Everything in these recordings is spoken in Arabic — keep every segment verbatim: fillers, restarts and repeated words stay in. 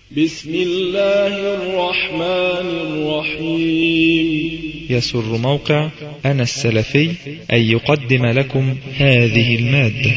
بسم الله الرحمن الرحيم. يسر موقع أنا السلفي أن يقدم لكم هذه المادة.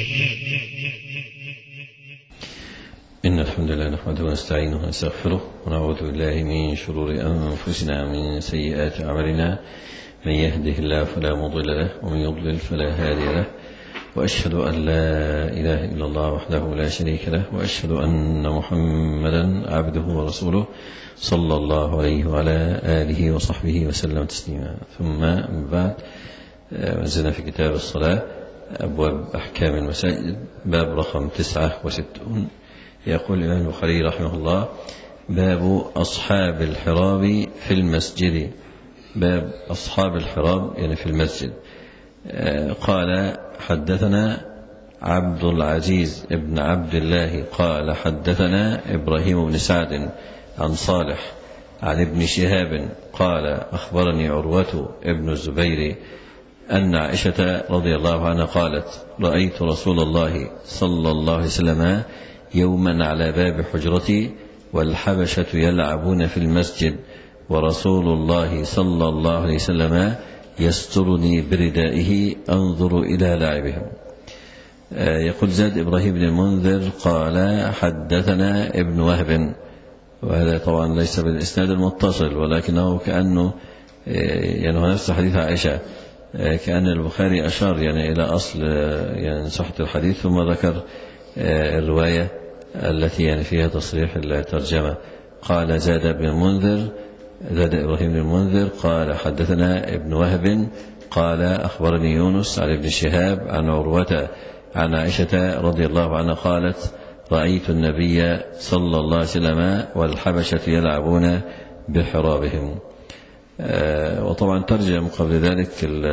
إن الحمد لله نحمده ونستعينه ونستغفره ونعوذ بالله من شرور أنفسنا ومن سيئات أعمالنا، من يهده الله فلا مضل له ومن يضلل فلا هادي له، وأشهد أن لا إله إلا الله وحده لا شريك له، وأشهد أن محمدا عبده ورسوله صلى الله عليه وعلى آله وصحبه وسلم تسليما. ثم بعد، نزلنا في كتاب الصلاة أبواب أحكام المساجد، باب رقم تسعة وستون. يقول الإمام البخاري رحمه الله: باب أصحاب الحراب في المسجد. باب أصحاب الحراب يعني في المسجد. قال: حدثنا عبد العزيز بن عبد الله قال: حدثنا إبراهيم بن سعد عن صالح عن ابن شهاب قال: أخبرني عروة ابن الزبير أن عائشة رضي الله عنها قالت: رأيت رسول الله صلى الله عليه وسلم يوما على باب حجرتي والحبشة يلعبون في المسجد، ورسول الله صلى الله عليه وسلم يسترني بردائه أنظر إلى لعبهم. يقول زاد إبراهيم بن المنذر قال: حدثنا ابن وهب، وهذا طبعا ليس بالإسناد المتصل، ولكنه كأنه يعني هو نفس حديث عائشة، كأن البخاري أشار يعني إلى أصل يعني صحة الحديث، ثم ذكر الرواية التي يعني فيها تصريح الترجمة. قال زاد بن المنذر زاد إبراهيم بن المنذر قال: حدثنا ابن وهب قال: أخبرني يونس عن ابن شهاب عن عروة عن عائشة رضي الله عنها قالت: رأيت النبي صلى الله عليه وسلم والحبشة يلعبون بحرابهم. آه وطبعا ترجم قبل ذلك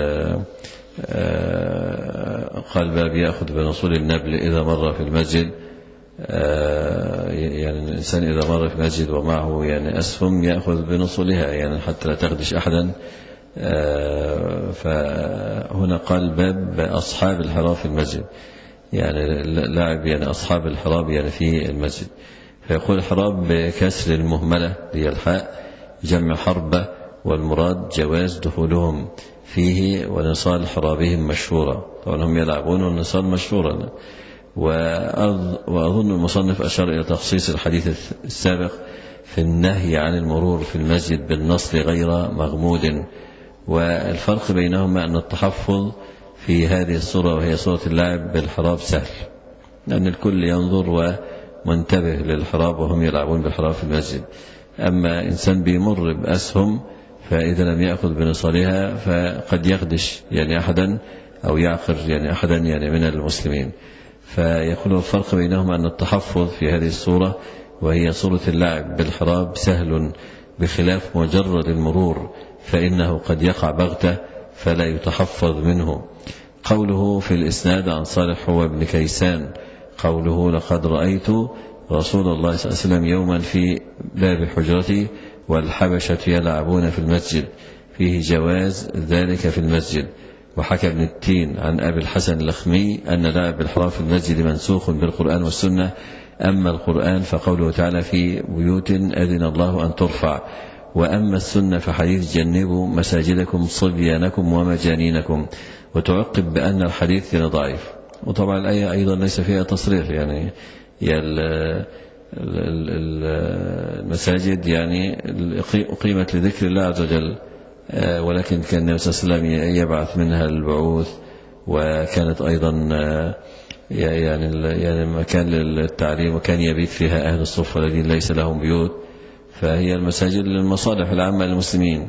آه قال: باب يأخذ بنصول النبل إذا مر في المسجد. آه يعني الإنسان إذا مر في المسجد ومعه يعني أسهم يأخذ بنصولها يعني حتى لا تخدش أحدا. آه فهنا قال: باب أصحاب الحراب في المسجد، يعني لعب يعني أصحاب الحراب يعني في المسجد. فيقول الحراب بكسر المهملة هي الحاء، جمع حربة، والمراد جواز دخولهم فيه ونصال حرابهم مشهورة. طبعا هم يلعبون والنصال مشهورا. وأظن المصنف أشار إلى تخصيص الحديث السابق في النهي عن المرور في المسجد بالنصل غير مغمود. والفرق بينهما أن التحفظ في هذه الصورة وهي صورة اللعب بالحراب سهل، لأن الكل ينظر ومنتبه للحراب وهم يلعبون بالحراب في المسجد. أما إنسان بيمر بأسهم فإذا لم يأخذ بنصالها فقد يخدش يعني أحدا أو يعقر يعني أحدا يعني من المسلمين. فيقول الفرق بينهما أن التحفظ في هذه الصورة وهي صورة اللعب بالحراب سهل، بخلاف مجرد المرور فإنه قد يقع بغتة فلا يتحفظ منه. قوله في الإسناد عن صالح هو ابن كيسان قوله: لقد رأيت رسول الله صلى الله عليه وسلم يوما في باب حجرتي والحبشة يلعبون في المسجد، فيه جواز ذلك في المسجد. وحكى ابن التين عن أبي الحسن اللخمي أن لعب الحراب في المسجد منسوخ بالقرآن والسنة، أما القرآن فقوله تعالى: في بيوت أذن الله أن ترفع، وأما السنة فحديث: جنبوا مساجدكم صبيانكم ومجانينكم. وتعقب بأن الحديث كان ضعيف. وطبعا الآية أيضا ليس فيها تصريح، يعني المساجد يعني أقيمت لذكر الله عز وجل، ولكن كان النبي صلى الله عليه وسلم يبعث منها البعوث، وكانت أيضا يعني يعني مكان للتعليم، وكان يبيت فيها أهل الصفة الذين ليس لهم بيوت. فهي المساجد للمصالح العامة للمسلمين،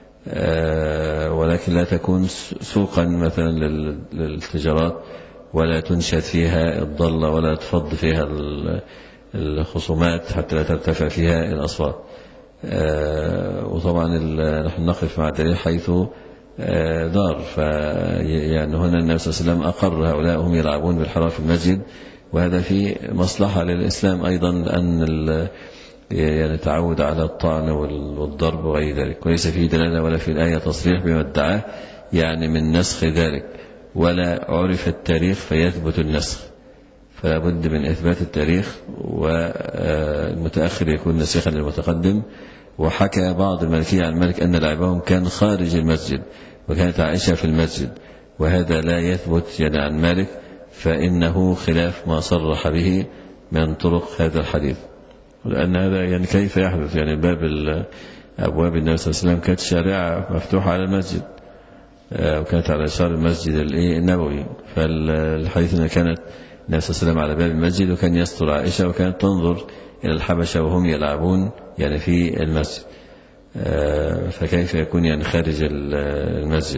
ولكن لا تكون سوقا مثلا للتجارات، ولا تنشد فيها الضالة، ولا تفض فيها الخصومات حتى لا ترتفع فيها الأصوات. وطبعا نحن نقف مع دليل حيث دار. فيعني هنا النبي صلى الله عليه وسلم أقر هؤلاء هم يلعبون بالحراب في المسجد، وهذا في مصلحة للإسلام أيضا، لأن يعني تعود على الطعن والضرب وغير ذلك، وليس فيه دلالة ولا في الآية تصريح بما ادعاه يعني من نسخ ذلك، ولا عرف التاريخ فيثبت النسخ. فلا بد من إثبات التاريخ والمتأخر يكون نسيخا للمتقدم. وحكى بعض المالكية عن مالك أن لعبهم كان خارج المسجد وكانت عائشة في المسجد، وهذا لا يثبت يعني عن مالك، فإنه خلاف ما صرح به من طرق هذا الحديث. لأن هذا يعني كيف يحدث؟ يعني باب أبواب النبي صلى الله عليه وسلم كانت شارعة مفتوحة على المسجد، وكانت على يسار المسجد النبوي، فالحديث أن كانت النبي صلى الله عليه وسلم على باب المسجد وكان يستر عائشة وكانت تنظر إلى الحبشة وهم يلعبون يعني في المسجد، فكيف يكون يعني خارج المسجد؟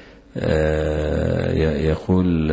يقول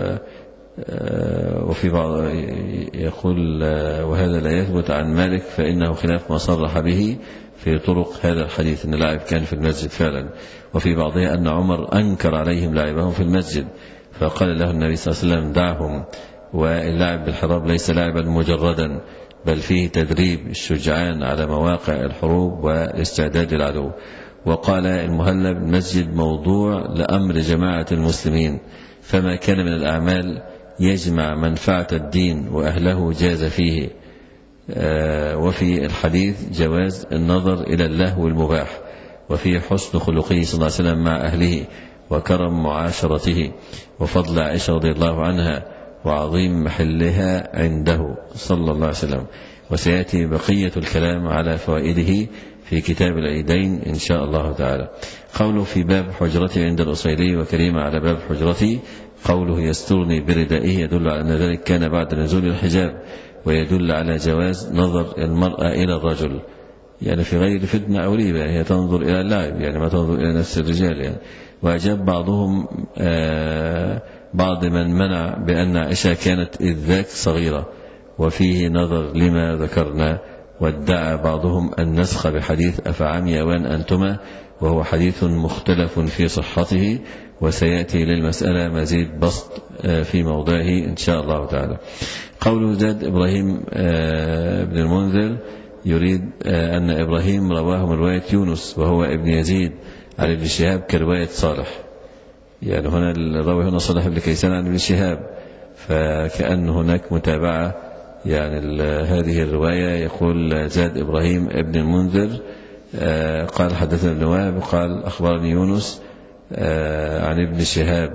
وفي بعض يقول وهذا لا يثبت عن مالك فإنه خلاف ما صرح به في طرق هذا الحديث أن اللاعب كان في المسجد فعلا. وفي بعضها أن عمر أنكر عليهم لعبهم في المسجد فقال له النبي صلى الله عليه وسلم دعهم، واللعب بالحراب ليس لعبا مجردا بل فيه تدريب الشجعان على مواقع الحروب والاستعداد للعدو. وقال المهلب المسجد موضوع لأمر جماعة المسلمين، فما كان من الأعمال يجمع منفعة الدين وأهله جاز فيه. وفي الحديث جواز النظر إلى اللهو المباح، وفي حسن خلقه صلى الله عليه وسلم مع أهله وكرم معاشرته وفضل عائشة رضي الله عنها وعظيم محلها عنده صلى الله عليه وسلم. وسيأتي بقية الكلام على فوائده في كتاب العيدين إن شاء الله تعالى. قوله في باب حجرتي عند الأصيلي وكريمة على باب حجرتي، قوله يسترني بردائه يدل على أن ذلك كان بعد نزول الحجاب، ويدل على جواز نظر المرأة إلى الرجل يعني في غير فتنة أو ريبة، هي تنظر إلى اللعب يعني ما تنظر إلى نفس الرجال يعني. وأجاب بعضهم آه بعض من منع بأن عائشة كانت إذ ذاك صغيرة وفيه نظر لما ذكرنا. وادعى بعضهم النسخ بحديث أفعمي أوان أنتما، وهو حديث مختلف في صحته، وسيأتي للمسألة مزيد بسط في موضعه إن شاء الله تعالى. قول زاد إبراهيم بن المنذر يريد أن إبراهيم رواه من رواية يونس وهو ابن يزيد عن ابن شهاب كرواية صالح، يعني هنا الراوي هنا صالح بن كيسان عن ابن شهاب، فكأن هناك متابعة يعني هذه الرواية. يقول زاد إبراهيم ابن المنذر قال حدثنا ابن وهب قال أخبرني يونس عن ابن شهاب،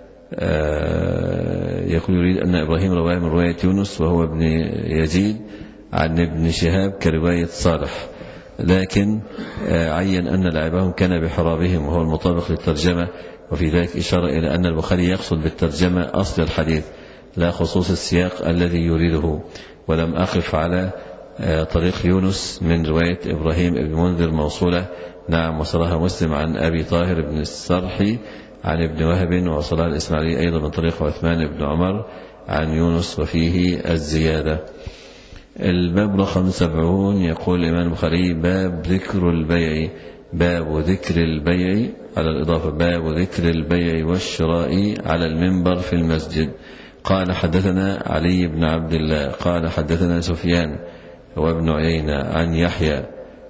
يقول يريد أن إبراهيم رواه من رواية يونس وهو ابن يزيد عن ابن شهاب كرواية صالح، لكن عين أن لعبهم كان بحرابهم وهو المطابق للترجمة. وفي ذلك إشارة إلى أن البخاري يقصد بالترجمة أصل الحديث لا خصوص السياق الذي يريده. ولم أقف على طريق يونس من رواية إبراهيم ابن منذر موصولة، نعم وصلها مسلم عن أبي طاهر بن السرحي عن ابن وهب، وصلها الإسماعيلي أيضا من طريق عثمان بن عمر عن يونس وفيه الزيادة. الباب رقم سبعون يقول الإمام البخاري باب ذكر البيع، باب ذكر البيع على الإضافة، باب ذكر البيع والشراء على المنبر في المسجد. قال حدثنا علي بن عبد الله قال حدثنا سفيان وابن عيينة عن يحيى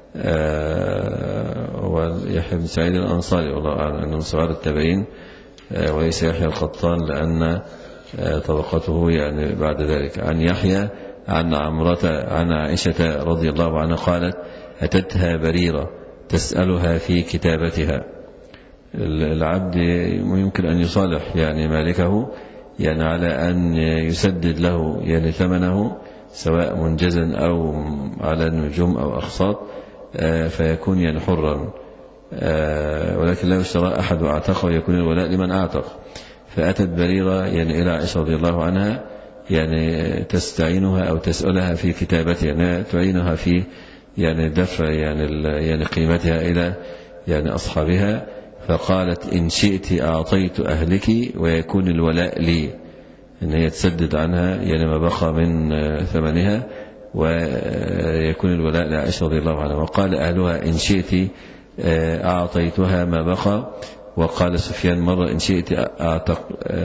آه ويحيى بن سعيد الأنصاري والله أعلم أنه من صغار التابعين آه وليس يحيى القطان لأن آه طبقته يعني بعد ذلك. عن يحيى عن عمرة عن عائشة رضي الله عنها قالت أتتها بريرة تسألها في كتابتها. العبد يمكن أن يصالح يعني مالكه يعني على أن يسدد له يعني ثمنه سواء منجزا أو على نجوم أو أقساط فيكون يعني حرا، ولكن لا يشترى أحد أعتق ويكون الولاء لمن أعتق. فأتت بريرة يعني إلى عائشة رضي الله عنها يعني تستعينها أو تسألها في كتابتها، يعني تعينها في يعني دفع يعني يعني قيمتها إلى يعني أصحابها. فقالت إن شئت أعطيت أهلك ويكون الولاء لي، إن هي تسدد عنها يعني ما بقى من ثمنها ويكون الولاء لعائشة رضي الله عنها. وقال أهلها إن شئت أعطيتها ما بقى. وقال سفيان مرة إن شئت أعتق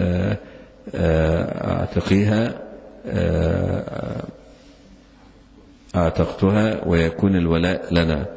أعتقيها أعتقتها ويكون الولاء لنا.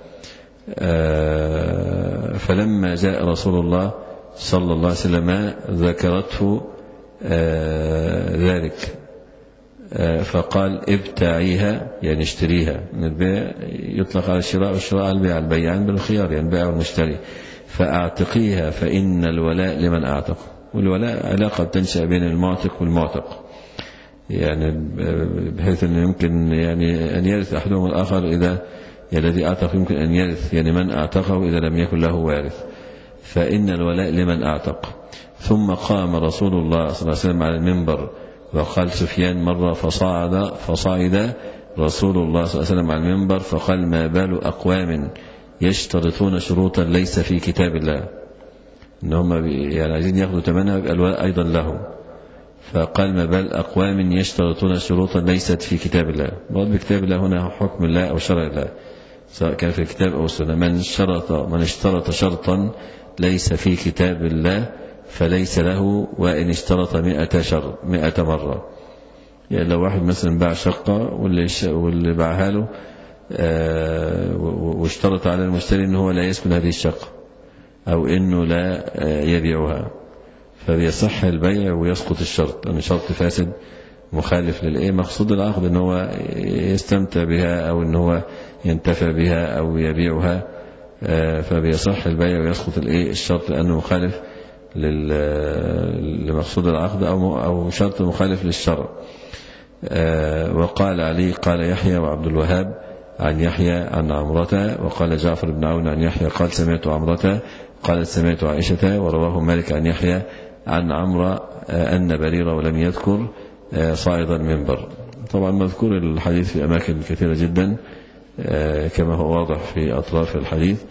فلما جاء رسول الله صلى الله عليه وسلم ذكرته ذلك فقال ابتاعيها يعني اشتريها. البيع يطلق على الشراء والشراء على البيع، البيعان بالخيار يعني البائع والمشتري. فأعتقيها فإن الولاء لمن أعتق، والولاء علاقة تنشأ بين المعتق والمعتق، يعني بحيث أنه يمكن يعني أن يرث أحدهم الآخر إذا الذي أعتق يمكن أن يرث يعني من أعتقه إذا لم يكن له وارث. فإن الولاء لمن أعتق. ثم قام رسول الله صلى الله عليه وسلم على المنبر، وقال سفيان مرة فصعد فصعد رسول الله صلى الله عليه وسلم على المنبر فقال ما بال أقوام يشترطون شروطا ليس في كتاب الله، إنهم يعني عايزين يأخذوا ثمنها الولاء أيضا لهم. فقال ما بال أقوام يشترطون شروطا ليست في كتاب الله. مراد بكتاب الله هنا حكم الله أو شرع الله، سواء كان في الكتاب أو السنة. من شرط من اشترط شرطا ليس في كتاب الله فليس له، وإن اشترط مئة شر مئة مرة. يعني لو واحد مثلا باع شقة واللي واللي باعها له آه واشترط على المشتري إنه هو لا يسكن هذه الشقة أو إنه لا آه يبيعها، فبيصح البيع ويسقط الشرط، لأن شرط فاسد مخالف للإيه مقصود العقد، إنه هو يستمتع بها أو إنه هو ينتفع بها أو يبيعها، آه فبيصح البيع ويسقط الإيه الشرط لأنه مخالف لمقصود العقد أو أو شرط مخالف للشرع. وقال علي قال يحيى وعبد الوهاب عن يحيى عن عمرة، وقال جعفر بن عون عن يحيى قال سمعت عمرة قالت سمعت عائشة، ورواه مالك عن يحيى عن عمرة أن بريرة ولم يذكر صاعد المنبر. طبعا مذكور الحديث في أماكن كثيرة جدا كما هو واضح في أطراف الحديث،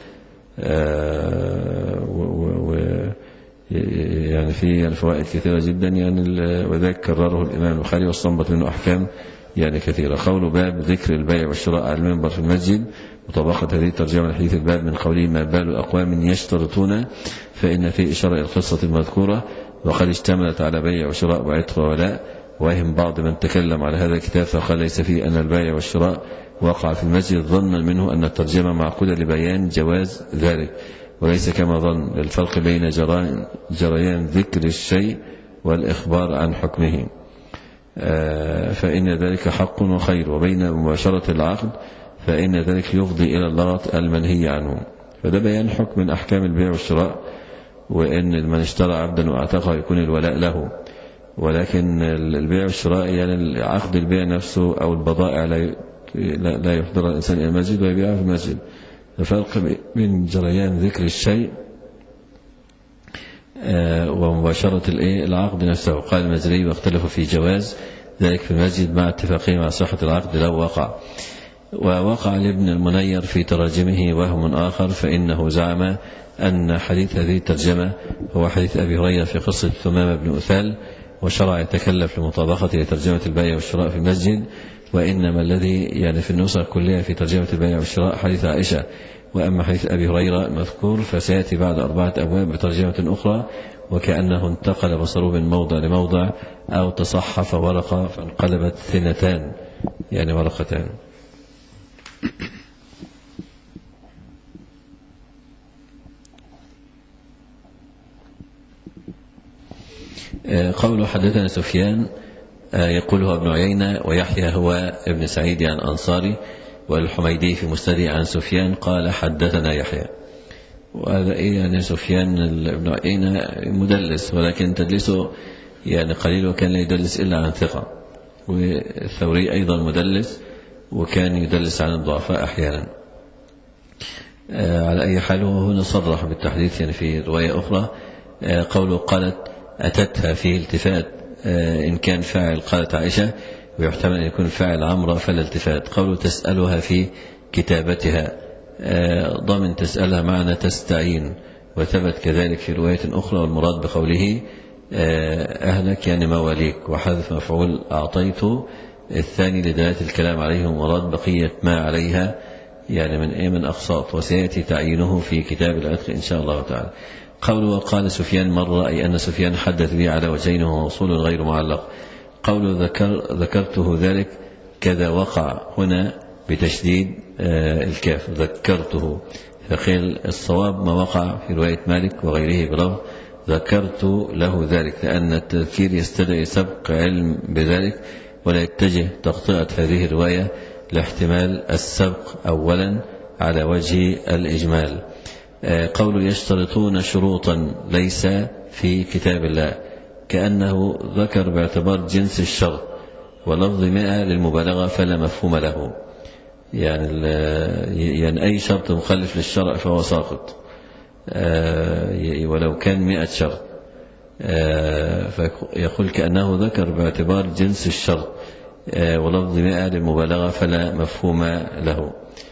و يعني في الفوائد كثيرة جدا يعني، وذلك كرره الإمام البخاري واستنبط منه أحكام يعني كثيرة. قول باب ذكر البيع والشراء على المنبر في المسجد، وطبقت هذه الترجمة لحديث الباب من قوله ما بال أقوام يشترطون، فإن في إشارة إلى القصة المذكورة، وقد اشتملت على بيع وشراء وعتق وولاء. وهم بعض من تكلم على هذا الكتاب فقال ليس فيه أن البيع والشراء وقع في المسجد، ظنا منه أن الترجمة معقودة لبيان جواز ذلك، وليس كما ظن الفرق بين جريان ذكر الشيء والإخبار عن حكمه، فإن ذلك حق وخير، وبين مباشرة العقد فإن ذلك يفضي إلى اللغط المنهي عنه. فده بيان حكم من أحكام البيع والشراء، وإن من اشترى عبدا وأعتقه يكون الولاء له. ولكن البيع والشراء يعني عقد البيع نفسه أو البضائع لا يحضر الإنسان إلى المسجد ويبيعها في المسجد. الفرق بين جريان ذكر الشيء ومباشرة العقد نفسه. قال المزري واختلفوا في جواز ذلك في المسجد مع اتفاقهم على صحة العقد لو وقع. ووقع لابن المنير في تراجمه وهم آخر، فإنه زعم أن حديث هذه الترجمة هو حديث أبي هريرة في قصة ثمامة بن أثال، وشرع يتكلف لمطابقة لترجمة البيع والشراء في المسجد، وإنما الذي يعني في النسخ كلها في ترجمة البيع والشراء حديث عائشة. وأما حديث أبي هريرة المذكور فسيأتي بعد أربعة أبواب بترجمة أخرى، وكأنه انتقل بصره من موضع لموضع أو تصحف ورقة فانقلبت ثنتان يعني ورقتان. قوله حدثنا سفيان يقوله ابن عيينة، ويحيى هو ابن سعيد عن أنصاري، والحميدي في مسنده عن سفيان قال حدثنا يحيى. وهذا إيه يعني سفيان ابن عيينة مدلس، ولكن تدلسه يعني قليل، وكان لا يدلس إلا عن ثقة. والثوري أيضا مدلس، وكان يدلس عن الضعفاء أحيانا. على أي حال هو هنا صرح بالتحديث يعني في رواية أخرى. قوله قالت أتتها فيه التفات، إن كان فاعل قالت عائشة، ويحتمل أن يكون فاعل عمرة فلا التفات. قوله تسألها في كتابتها، ضمن تسألها معنى تستعين، وثبت كذلك في رواية أخرى. والمراد بقوله أهلك يعني مواليك، وحذف مفعول أعطيته الثاني لدلالة الكلام عليه، ومراد بقية ما عليها يعني من إيه من أقساط، وسيأتي تعيينه في كتاب العتق إن شاء الله تعالى. قوله وقال سفيان مرة، أي أن سفيان حدث به على وجهين وهو موصول غير معلق. قوله ذكر ذكرته ذلك كذا وقع هنا بتشديد الكاف ذكرته، فقيل الصواب ما وقع في رواية مالك وغيره بلفظ ذكرت له ذلك، لأن التذكير يستدعي سبق علم بذلك، ولا يتجه تغطئة هذه الرواية لاحتمال السبق أولا على وجه الإجمال. قول يشترطون شروطا ليس في كتاب الله كأنه ذكر باعتبار جنس الشرط، ولفظ مئة للمبالغة فلا مفهوم له. يعني, يعني أي شرط مخالف للشرع فهو ساقط ولو كان مئة شرط. فيقول كأنه ذكر باعتبار جنس الشرط ولفظ مئة للمبالغة فلا مفهوم له.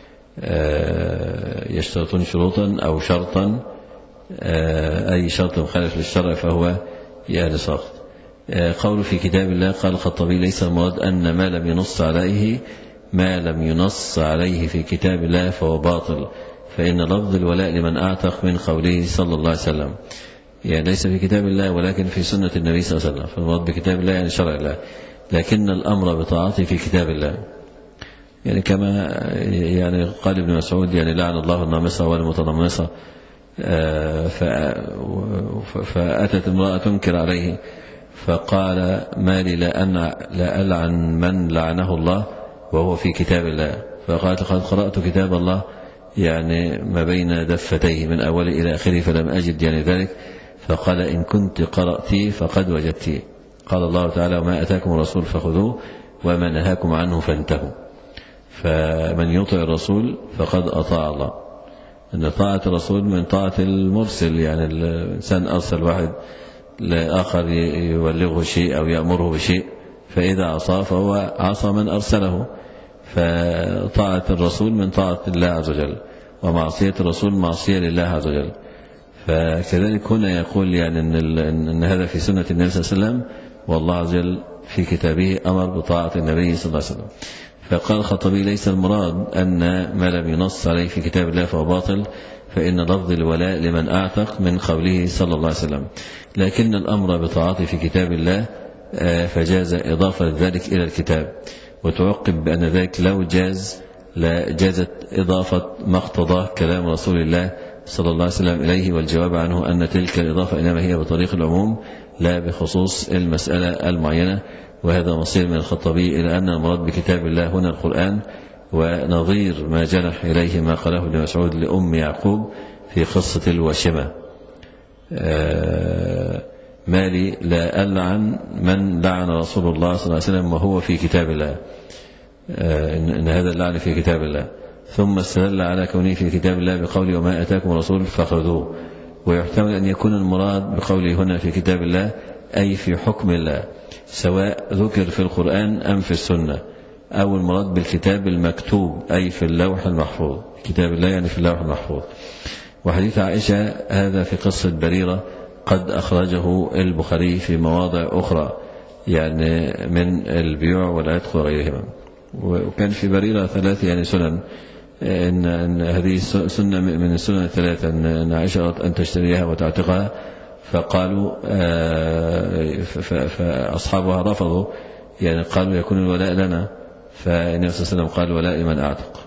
يشترطون شروطا أو شرطا، أي شرط مخالف للشرع فهو يعني ساقط. قول في كتاب الله قال الخطابي ليس المراد أن ما لم ينص عليه ما لم ينص عليه في كتاب الله فهو باطل، فإن لفظ الولاء لمن أعتق من قوله صلى الله عليه وسلم يعني ليس في كتاب الله ولكن في سنة النبي صلى الله عليه وسلم. فالمراد بكتاب الله يعني شرع الله، لكن الأمر بطاعته في كتاب الله. يعني كما يعني قال ابن مسعود يعني لعن الله النامصة والمتنمصة. فأتت امرأة تنكر عليه فقال ما لي لا ألعن من لعنه الله وهو في كتاب الله. فقالت قد قرأت كتاب الله يعني ما بين دفتيه من أول إلى آخره فلم أجد يعني ذلك. فقال إن كنت قرأتي فقد وجدتي. قال الله تعالى وما أتاكم الرسول فخذوه وما نهاكم عنه فانتهوا. فمن يطع الرسول فقد أطاع الله، أن طاعة الرسول من طاعة المرسل. يعني الإنسان أرسل واحد لآخر يبلغه شيء أو يأمره بشيء، فإذا عصى فهو عصى من أرسله. فطاعة الرسول من طاعة الله عز وجل، ومعصية الرسول معصية لله عز وجل. فكذلك هنا يقول يعني أن, إن هذا في سنة النبي صلى الله عليه وسلم، والله عز وجل في كتابه أمر بطاعة النبي صلى الله عليه وسلم. فقال الخطابي ليس المراد أن ما لم ينص عليه في كتاب الله فهو باطل، فإن لفظ الولاء لمن أعتق من قوله صلى الله عليه وسلم، لكن الأمر بطاعته في كتاب الله فجاز إضافة ذلك إلى الكتاب. وتعقب بأن ذلك لو جاز لا جازت إضافة ما اقتضاه كلام رسول الله صلى الله عليه وسلم إليه، والجواب عنه أن تلك الإضافة إنما هي بطريق العموم لا بخصوص المسألة المعينة. وهذا مصير من الخطابي إلى أن المراد بكتاب الله هنا القرآن، ونظير ما جنح إليه ما قاله ابن مسعود لأم يعقوب في قصة الواشمة مالي لا ألعن من لعن رسول الله صلى الله عليه وسلم وهو في كتاب الله، إن هذا اللعن في كتاب الله. ثم استدل على كونه في كتاب الله بقوله وما أتاكم الرسول فخذوه. ويحتمل أن يكون المراد بقوله هنا في كتاب الله أي في حكم الله، سواء ذكر في القرآن أم في السنة، أو المراد بالكتاب المكتوب أي في اللوح المحفوظ. كتاب الله يعني في اللوح المحفوظ. وحديث عائشة هذا في قصة بريرة قد أخرجه البخاري في مواضع أخرى يعني من البيوع والعتق وغيرهما. وكان في بريرة ثلاث يعني سنن، إن, إن هذه سنة من السنن الثلاثة أن عائشة أن تشتريها وتعتقها، فقالوا فأصحابها رفضوا يعني قالوا يكون الولاء لنا، فالنبي صلى الله عليه وسلم قال ولاء لمن أعتق.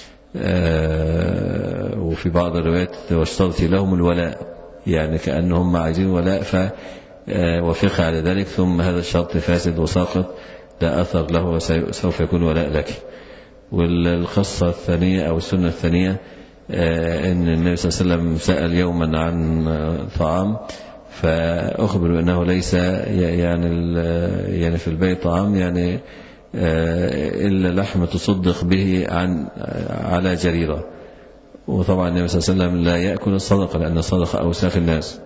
وفي بعض الروايات واشترط لهم الولاء يعني كأنهم عايزين ولاء فوافق على ذلك، ثم هذا الشرط فاسد وساقط لا أثر له وسوف يكون ولاء لك. والقصة الثانية أو السنة الثانية أن النبي صلى الله عليه وسلم سأل يوما عن طعام فأخبر بأنه ليس يعني يعني في البيت طعام يعني إلا لحم تصدق به عن على جريرة. وطبعا النبي صلى الله عليه وسلم لا يأكل الصدقة لأن الصدقة أوساخ الناس،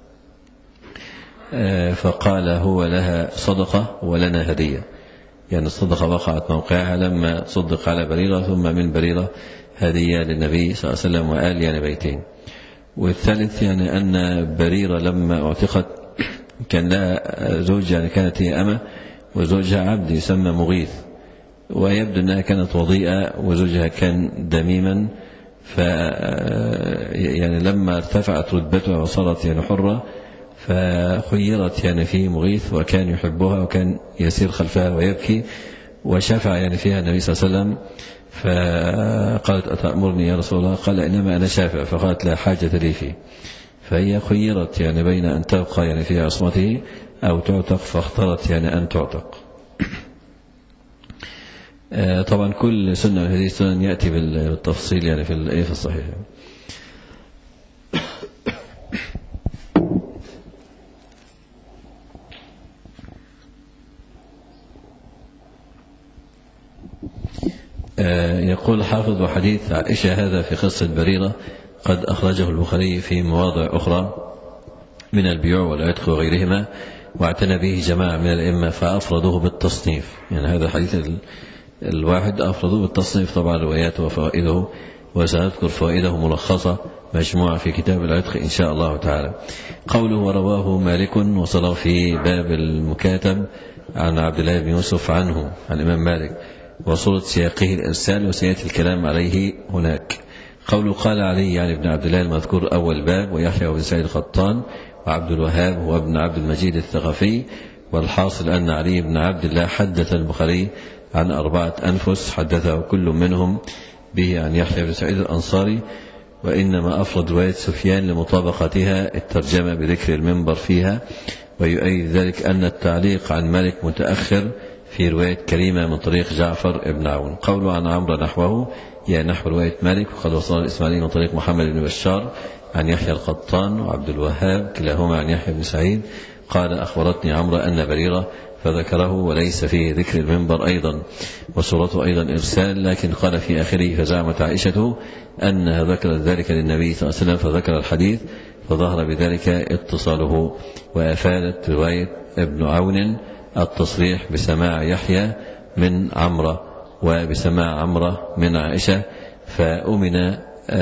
فقال هو لها صدقة ولنا هدية، يعني الصدقة وقعت موقعها لما صدق على بريرة، ثم من بريرة هدية للنبي صلى الله عليه وسلم وآل يعني بيتين. والثالث يعني أن بريرة لما اعتقت كان لها زوج يعني كانت هي أمة وزوجها عبد يسمى مغيث، ويبدو أنها كانت وضيئة وزوجها كان دميما، ف يعني لما ارتفعت رتبتها وصارت يعني حرة فخيرت يعني في مغيث وكان يحبها وكان يسير خلفها ويبكي، وشفع يعني فيها النبي صلى الله عليه وسلم. فقالت أتأمرني يا رسول الله؟ قال إنما أنا شافع. فقالت لا حاجة لي فيه. فهي خيرت يعني بين أن تبقى يعني في عصمته أو تعتق، فاختارت يعني أن تعتق. طبعا كل سنة من هذه السنن يأتي بالتفصيل يعني في في الصحيح. يقول حافظ: وحديث عائشة هذا في قصة بريرة قد أخرجه البخاري في مواضع أخرى من البيوع والعتق وغيرهما، واعتنى به جماعة من الأئمة فأفردوه بالتصنيف. يعني هذا الحديث الواحد أفردوه بالتصنيف، طبعا رواياته وفوائده، وسنذكر فوائده ملخصة مجموعة في كتاب العتق إن شاء الله تعالى. قوله: ورواه مالك وصله في باب المكاتب عن عبد الله بن يوسف عنه عن الإمام مالك، وصورة سياقه الإرسال وسيأتي الكلام عليه هناك. قوله: قال علي يعني ابن عبد الله المذكور أول باب، ويحيى بن سعيد القطان وعبد الوهاب هو ابن عبد المجيد الثقفي. والحاصل أن علي بن عبد الله حدث البخاري عن أربعة أنفس حدثه كل منهم به عن يحيى بن سعيد الأنصاري، وإنما أفرد رواية سفيان لمطابقتها الترجمة بذكر المنبر فيها. ويؤيد ذلك أن التعليق عن مالك متأخر في رواية كريمة من طريق جعفر بن عون. قوله عن عمرو نحوه يعني نحو رواية مالك، وقد وصل الإسماعيلي من طريق محمد بن بشار عن يحيى القطان وعبد الوهاب كلاهما عن يحيى بن سعيد قال: أخبرتني عمرو أن بريرة، فذكره وليس فيه ذكر المنبر أيضا، وصورته أيضا إرسال، لكن قال في آخره: فزعمت عائشة أنها ذكرت ذلك للنبي صلى الله عليه وسلم فذكر الحديث، فظهر بذلك اتصاله. وأفادت رواية ابن عون التصريح بسماع يحيى من عمرو وبسماع عمرو من عائشة، فأمن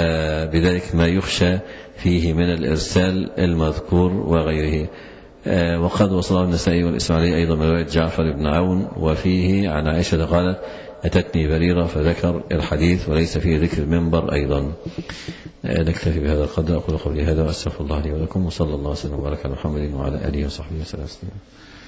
بذلك ما يخشى فيه من الإرسال المذكور وغيره. وقد وصله النسائي والإسماعيلي أيضا من رواية جعفر بن عون، وفيه عن عائشة قالت: أتتني بريرة، فذكر الحديث وليس فيه ذكر المنبر أيضا. نكتفي بهذا القدر. أقول قولي هذا وأستغفر الله لي ولكم، وصلى الله وسلم وبارك على محمد وعلى آله وصحبه وسلم.